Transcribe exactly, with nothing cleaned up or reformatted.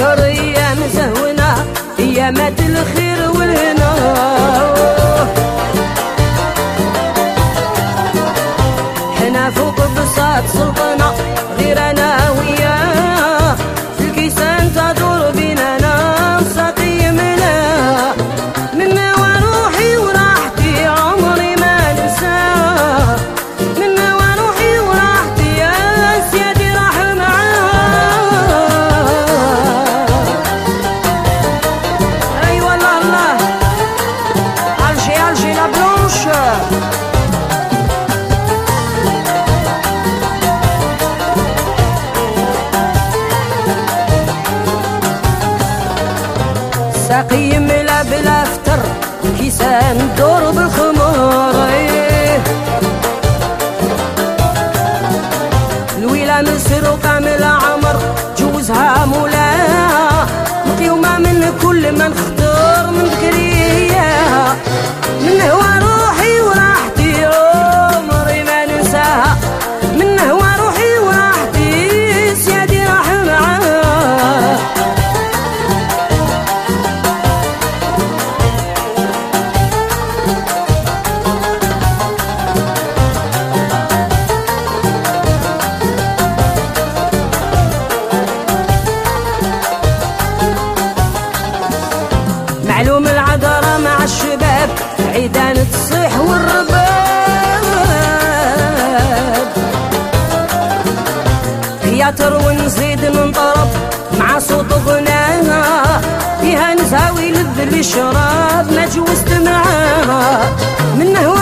تذكر ايام زهونا ايامات الخير والهنا. حنا فوق بساط سلطنا غير انا وياه، في الكيسان تدور بيننا ساقي ملا منا وروحي وراحتي عمري ما ننساه، منا وروحي وراحتي يا سيدي راح معاه. اي والله الله الجي الجي لا بلونش. ساقي ملا بلا فتر كيسان دور بالخمر، الويلة مسروقة من العمر جوزها مولاها، مقيومة من كل من خطر من بكرية، من هو روحي وراحتي عمري ما ننساها، من هو روحي وراحتي سيادي راح معاه. معلوم العذرة مع الشباب عيدان تصيح والرباب، تياتر ونزيد ننطرب مع صوت غناها، فيها نزاوي لذ الشراب ما جوزت معاها، من هو